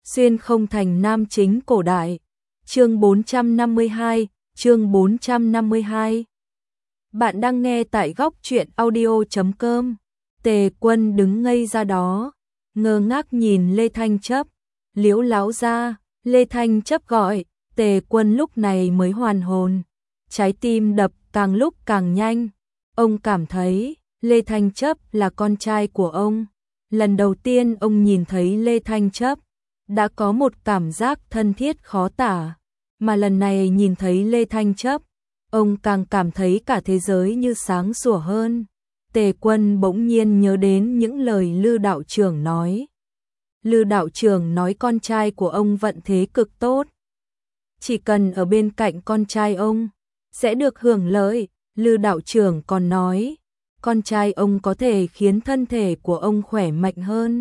Xuyên không thành nam chính cổ đại. Chương 452, chương 452. Bạn đang nghe tại góc truyện audio.com. Tề Quân đứng ngây ra đó, ngơ ngác nhìn Lê Thanh Chấp. Liễu láo ra, Lê Thanh Chấp gọi, Tề Quân lúc này mới hoàn hồn. Trái tim đập càng lúc càng nhanh. Ông cảm thấy Lê Thanh Chấp là con trai của ông. Lần đầu tiên ông nhìn thấy Lê Thanh Chấp, đã có một cảm giác thân thiết khó tả. Mà lần này nhìn thấy Lê Thanh Chấp, ông càng cảm thấy cả thế giới như sáng sủa hơn. Tề Quân bỗng nhiên nhớ đến những lời Lư đạo trưởng nói. Lư đạo trưởng nói con trai của ông vận thế cực tốt. Chỉ cần ở bên cạnh con trai ông, sẽ được hưởng lợi. Lư đạo trưởng còn nói, con trai ông có thể khiến thân thể của ông khỏe mạnh hơn.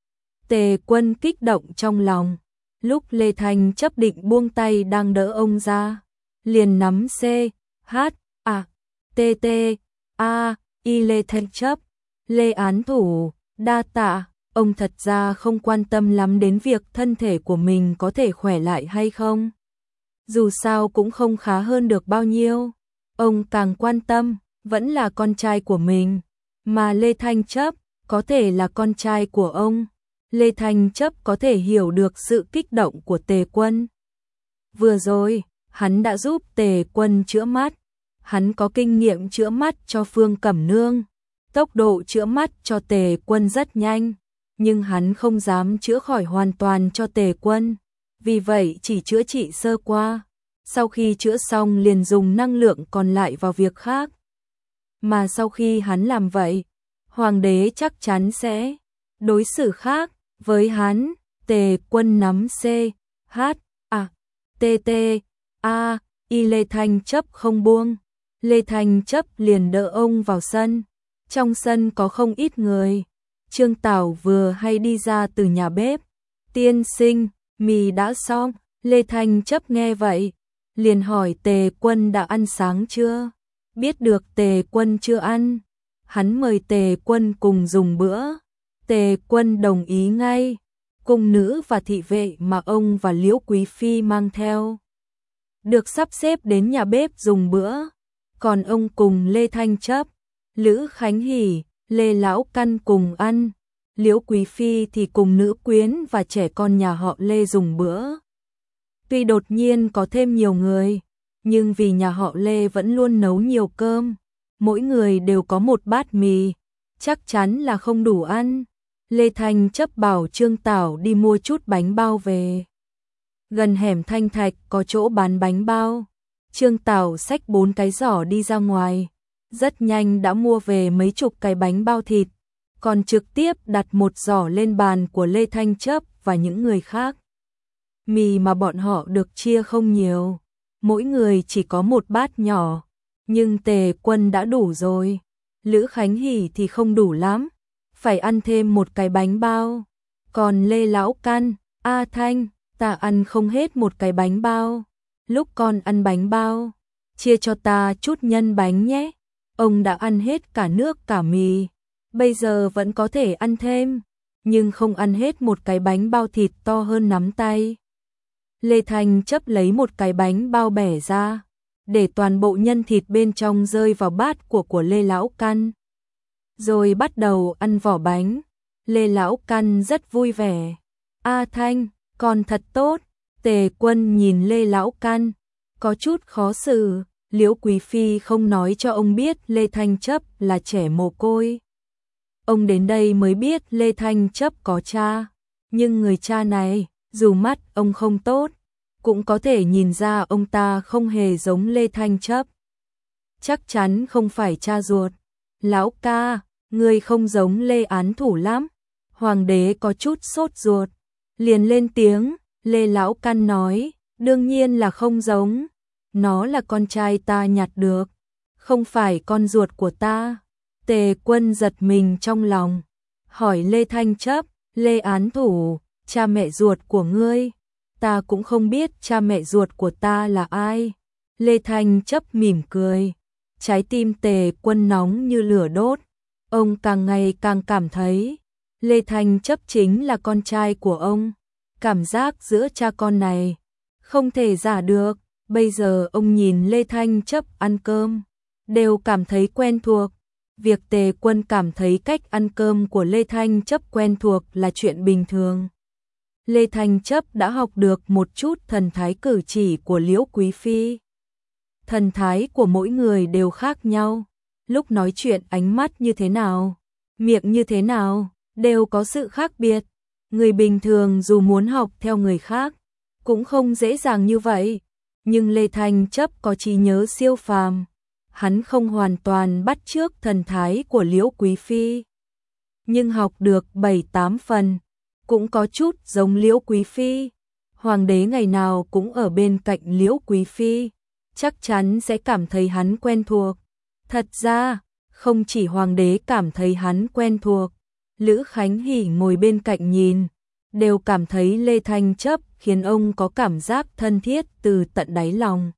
Tề Quân kích động trong lòng. Lúc Lê Thanh Chấp định buông tay đang đỡ ông ra, liền nắm C, H, A, T, T, A, I Lê Thanh Chấp, Lê án thủ, đa tạ. Ông thật ra không quan tâm lắm đến việc thân thể của mình có thể khỏe lại hay không. Dù sao cũng không khá hơn được bao nhiêu. Ông càng quan tâm, vẫn là con trai của mình. Mà Lê Thanh Chấp, có thể là con trai của ông. Lê Thanh Chấp có thể hiểu được sự kích động của Tề Quân. Vừa rồi, hắn đã giúp Tề Quân chữa mắt. Hắn có kinh nghiệm chữa mắt cho Phương Cẩm Nương. Tốc độ chữa mắt cho Tề Quân rất nhanh. Nhưng hắn không dám chữa khỏi hoàn toàn cho Tề Quân. Vì vậy chỉ chữa trị sơ qua. Sau khi chữa xong liền dùng năng lượng còn lại vào việc khác. Mà sau khi hắn làm vậy, Hoàng đế chắc chắn sẽ đối xử khác với hắn. Tề Quân nắm C, H, A, T, T, A, I Lê Thanh Chấp không buông. Lê Thanh Chấp liền đỡ ông vào sân. Trong sân có không ít người. Trương Tảo vừa hay đi ra từ nhà bếp. Tiên sinh, mì đã xong. Lê Thanh Chấp nghe vậy, liền hỏi Tề Quân đã ăn sáng chưa? Biết được Tề Quân chưa ăn, hắn mời Tề Quân cùng dùng bữa. Tề Quân đồng ý ngay. Cung nữ và thị vệ mà ông và Liễu Quý Phi mang theo được sắp xếp đến nhà bếp dùng bữa. Còn ông cùng Lê Thanh Chấp, Lữ Khánh Hỷ, Lê Lão Căn cùng ăn. Liễu Quý Phi thì cùng nữ quyến và trẻ con nhà họ Lê dùng bữa. Tuy đột nhiên có thêm nhiều người, nhưng vì nhà họ Lê vẫn luôn nấu nhiều cơm, mỗi người đều có một bát mì, chắc chắn là không đủ ăn. Lê Thanh Chấp bảo Trương Tảo đi mua chút bánh bao về. Gần hẻm Thanh Thạch có chỗ bán bánh bao. Trương Tảo xách 4 cái giỏ đi ra ngoài, rất nhanh đã mua về mấy chục cái bánh bao thịt, còn trực tiếp đặt một giỏ lên bàn của Lê Thanh Chấp và những người khác. Mì mà bọn họ được chia không nhiều, mỗi người chỉ có một bát nhỏ, nhưng Tề Quân đã đủ rồi. Lữ Khánh Hỷ thì không đủ lắm, phải ăn thêm một cái bánh bao. Còn Lê Lão Căn, A Thanh, ta ăn không hết một cái bánh bao. Lúc con ăn bánh bao, chia cho ta chút nhân bánh nhé. Ông đã ăn hết cả nước cả mì, bây giờ vẫn có thể ăn thêm, nhưng không ăn hết một cái bánh bao thịt to hơn nắm tay. Lê Thanh Chấp lấy một cái bánh bao bẻ ra, để toàn bộ nhân thịt bên trong rơi vào bát của Lê Lão Căn. Rồi bắt đầu ăn vỏ bánh. Lê Lão Căn rất vui vẻ. A Thanh, con thật tốt. Tề Quân nhìn Lê Lão Căn, có chút khó xử. Liễu Quý Phi không nói cho ông biết Lê Thanh Chấp là trẻ mồ côi. Ông đến đây mới biết Lê Thanh Chấp có cha. Nhưng người cha này, dù mắt ông không tốt, cũng có thể nhìn ra ông ta không hề giống Lê Thanh Chấp. Chắc chắn không phải cha ruột. Lão ca, người không giống Lê án thủ lắm. Hoàng đế có chút sốt ruột, liền lên tiếng. Lê Lão Căn nói, đương nhiên là không giống. Nó là con trai ta nhặt được, không phải con ruột của ta. Tề Quân giật mình trong lòng, hỏi Lê Thanh Chấp, Lê án thủ, cha mẹ ruột của ngươi? Ta cũng không biết cha mẹ ruột của ta là ai. Lê Thanh Chấp mỉm cười, trái tim Tề Quân nóng như lửa đốt. Ông càng ngày càng cảm thấy Lê Thanh Chấp chính là con trai của ông. cảm giác giữa cha con này không thể giả được. Bây giờ ông nhìn Lê Thanh Chấp ăn cơm, đều cảm thấy quen thuộc. Việc Tề Quân cảm thấy cách ăn cơm của Lê Thanh Chấp quen thuộc là chuyện bình thường. Lê Thanh Chấp đã học được một chút thần thái cử chỉ của Liễu Quý Phi. Thần thái của mỗi người đều khác nhau, lúc nói chuyện ánh mắt như thế nào, miệng như thế nào, đều có sự khác biệt. Người bình thường dù muốn học theo người khác, cũng không dễ dàng như vậy. Nhưng Lê Thanh Chấp có trí nhớ siêu phàm, hắn không hoàn toàn bắt chước thần thái của Liễu Quý Phi, nhưng học được 7-8 phần, cũng có chút giống Liễu Quý Phi. Hoàng đế ngày nào cũng ở bên cạnh Liễu Quý Phi, chắc chắn sẽ cảm thấy hắn quen thuộc. Thật ra, không chỉ hoàng đế cảm thấy hắn quen thuộc, Lữ Khánh Hỉ ngồi bên cạnh nhìn, đều cảm thấy Lê Thanh Chấp khiến ông có cảm giác thân thiết từ tận đáy lòng.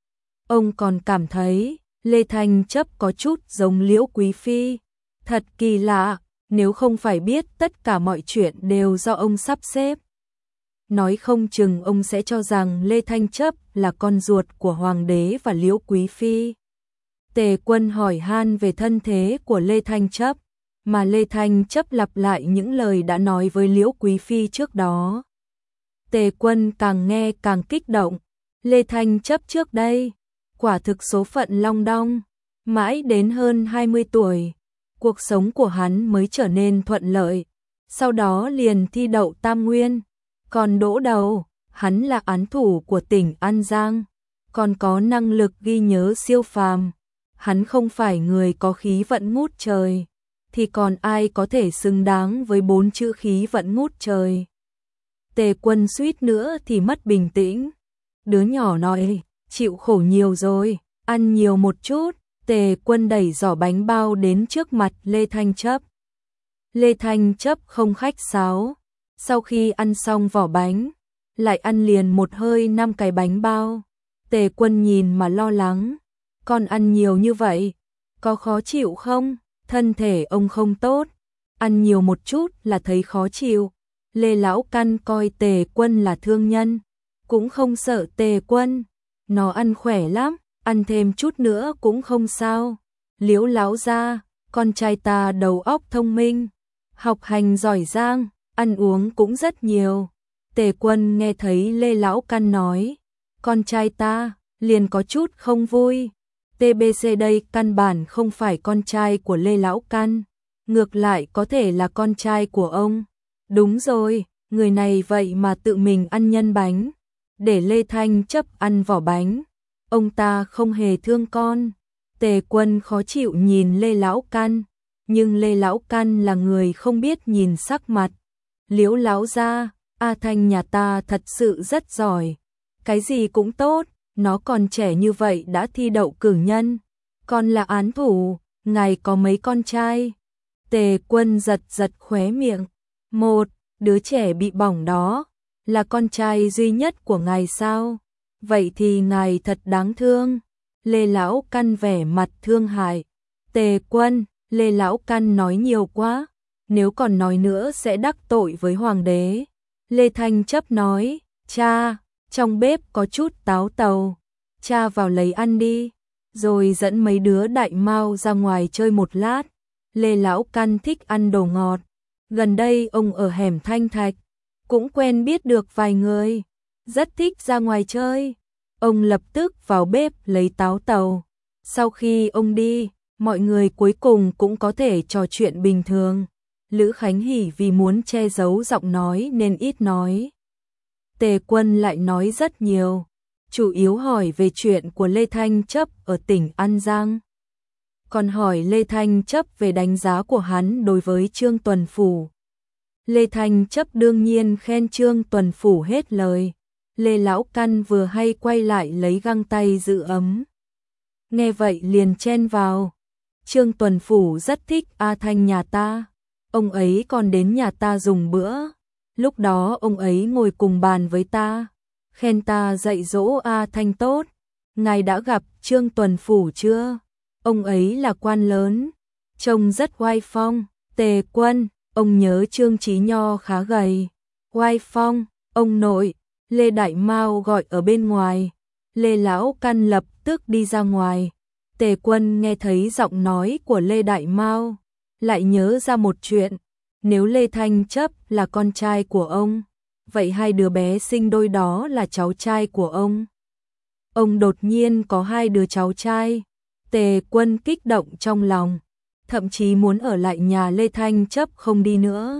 Ông còn cảm thấy Lê Thanh Chấp có chút giống Liễu Quý Phi. Thật kỳ lạ, nếu không phải biết tất cả mọi chuyện đều do ông sắp xếp, nói không chừng ông sẽ cho rằng Lê Thanh Chấp là con ruột của hoàng đế và Liễu Quý Phi. Tề Quân hỏi han về thân thế của Lê Thanh Chấp, mà Lê Thanh Chấp lặp lại những lời đã nói với Liễu Quý Phi trước đó. Tề Quân càng nghe càng kích động. Lê Thanh Chấp trước đây quả thực số phận long đong, mãi đến hơn 20 tuổi, cuộc sống của hắn mới trở nên thuận lợi, sau đó liền thi đậu Tam Nguyên, còn đỗ đầu. Hắn là án thủ của tỉnh An Giang, còn có năng lực ghi nhớ siêu phàm. Hắn không phải người có khí vận ngút trời, thì còn ai có thể xứng đáng với 4 chữ khí vận ngút trời. Tề Quân suýt nữa thì mất bình tĩnh. Đứa nhỏ nói, chịu khổ nhiều rồi, ăn nhiều một chút. Tề Quân đẩy giỏ bánh bao đến trước mặt Lê Thanh Chấp. Lê Thanh Chấp không khách sáo, sau khi ăn xong vỏ bánh, lại ăn liền một hơi 5 cái bánh bao. Tề Quân nhìn mà lo lắng, con ăn nhiều như vậy, có khó chịu không? Thân thể ông không tốt, ăn nhiều một chút là thấy khó chịu. Lê Lão Căn coi Tề Quân là thương nhân, cũng không sợ Tề Quân, nó ăn khỏe lắm, ăn thêm chút nữa cũng không sao. Liễu Lão gia, con trai ta đầu óc thông minh, học hành giỏi giang, ăn uống cũng rất nhiều. Tề Quân nghe thấy Lê Lão Căn nói, con trai ta, liền có chút không vui. TBC đây căn bản không phải con trai của Lê Lão Căn, ngược lại có thể là con trai của ông. Đúng rồi, người này vậy mà tự mình ăn nhân bánh, để Lê Thanh Chấp ăn vỏ bánh. Ông ta không hề thương con. Tề Quân khó chịu nhìn Lê Lão Căn, nhưng Lê Lão Căn là người không biết nhìn sắc mặt. Liễu Lão gia, A Thanh nhà ta thật sự rất giỏi, cái gì cũng tốt, nó còn trẻ như vậy đã thi đậu cử nhân, còn là án thủ, ngài có mấy con trai? Tề Quân giật giật khóe miệng. Một, đứa trẻ bị bỏng đó, là con trai duy nhất của ngài sao? Vậy thì ngài thật đáng thương. Lê Lão Căn vẻ mặt thương hại. Tề Quân, Lê Lão Căn nói nhiều quá, nếu còn nói nữa sẽ đắc tội với hoàng đế. Lê Thanh Chấp nói, cha, trong bếp có chút táo tàu, cha vào lấy ăn đi, rồi dẫn mấy đứa đại mao ra ngoài chơi một lát. Lê Lão Căn thích ăn đồ ngọt, gần đây ông ở hẻm Thanh Thạch, cũng quen biết được vài người, rất thích ra ngoài chơi. Ông lập tức vào bếp lấy táo tàu. Sau khi ông đi, mọi người cuối cùng cũng có thể trò chuyện bình thường. Lữ Khánh Hỉ vì muốn che giấu giọng nói nên ít nói. Tề Quân lại nói rất nhiều, chủ yếu hỏi về chuyện của Lê Thanh Chấp ở tỉnh An Giang. Còn hỏi Lê Thanh Chấp về đánh giá của hắn đối với Trương Tuần Phủ. Lê Thanh Chấp đương nhiên khen Trương Tuần Phủ hết lời. Lê Lão Căn vừa hay quay lại lấy găng tay giữ ấm. Nghe vậy liền chen vào. Trương Tuần Phủ rất thích A Thanh nhà ta. Ông ấy còn đến nhà ta dùng bữa. Lúc đó ông ấy ngồi cùng bàn với ta, khen ta dạy dỗ A Thanh tốt. Ngài đã gặp Trương Tuần Phủ chưa? Ông ấy là quan lớn, trông rất oai phong. Tề Quân, ông nhớ Trương Chí Nho khá gầy, oai phong. Ông nội, Lê Đại Mao gọi ở bên ngoài. Lê Lão Căn lập tức đi ra ngoài. Tề Quân nghe thấy giọng nói của Lê Đại Mao, lại nhớ ra một chuyện. Nếu Lê Thanh Chấp là con trai của ông, vậy hai đứa bé sinh đôi đó là cháu trai của ông. Ông đột nhiên có hai đứa cháu trai. Tề Quân kích động trong lòng, thậm chí muốn ở lại nhà Lê Thanh Chấp không đi nữa.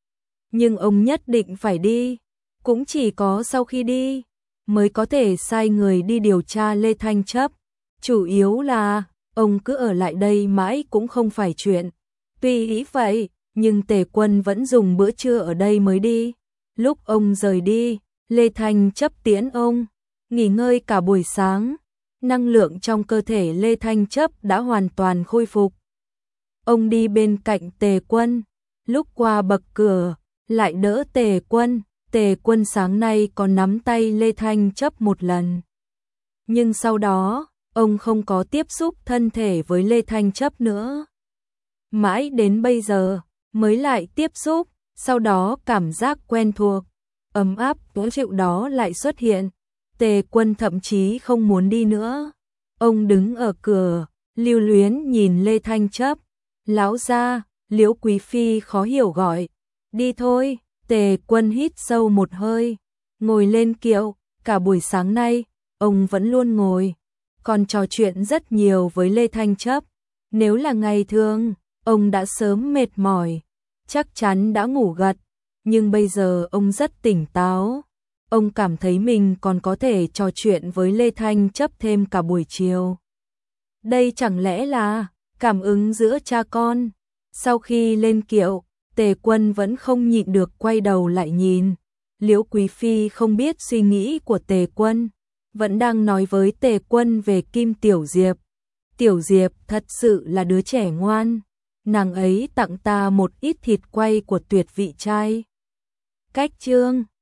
Nhưng ông nhất định phải đi, cũng chỉ có sau khi đi mới có thể sai người đi điều tra Lê Thanh Chấp. Chủ yếu là ông cứ ở lại đây mãi cũng không phải chuyện. Tuy ý vậy, nhưng Tề Quân vẫn dùng bữa trưa ở đây mới đi. Lúc ông rời đi, Lê Thanh Chấp tiễn ông, nghỉ ngơi cả buổi sáng. Năng lượng trong cơ thể Lê Thanh Chấp đã hoàn toàn khôi phục. Ông đi bên cạnh Tề Quân, lúc qua bậc cửa, lại đỡ Tề Quân. Tề Quân sáng nay còn nắm tay Lê Thanh Chấp một lần. Nhưng sau đó, ông không có tiếp xúc thân thể với Lê Thanh Chấp nữa. Mãi đến bây giờ, mới lại tiếp xúc, sau đó cảm giác quen thuộc, ấm áp dễ chịu đó lại xuất hiện. Tề Quân thậm chí không muốn đi nữa. Ông đứng ở cửa, lưu luyến nhìn Lê Thanh Chấp. Lão gia, Liễu Quý Phi khó hiểu gọi. Đi thôi. Tề Quân hít sâu một hơi, ngồi lên kiệu. Cả buổi sáng nay, ông vẫn luôn ngồi, còn trò chuyện rất nhiều với Lê Thanh Chấp. Nếu là ngày thường, ông đã sớm mệt mỏi, chắc chắn đã ngủ gật. Nhưng bây giờ ông rất tỉnh táo. Ông cảm thấy mình còn có thể trò chuyện với Lê Thanh Chấp thêm cả buổi chiều. Đây chẳng lẽ là cảm ứng giữa cha con? Sau khi lên kiệu, Tề Quân vẫn không nhịn được quay đầu lại nhìn. Liễu Quý Phi không biết suy nghĩ của Tề Quân, vẫn đang nói với Tề Quân về Kim Tiểu Diệp. Tiểu Diệp thật sự là đứa trẻ ngoan, nàng ấy tặng ta một ít thịt quay của tuyệt vị trai. Cách chương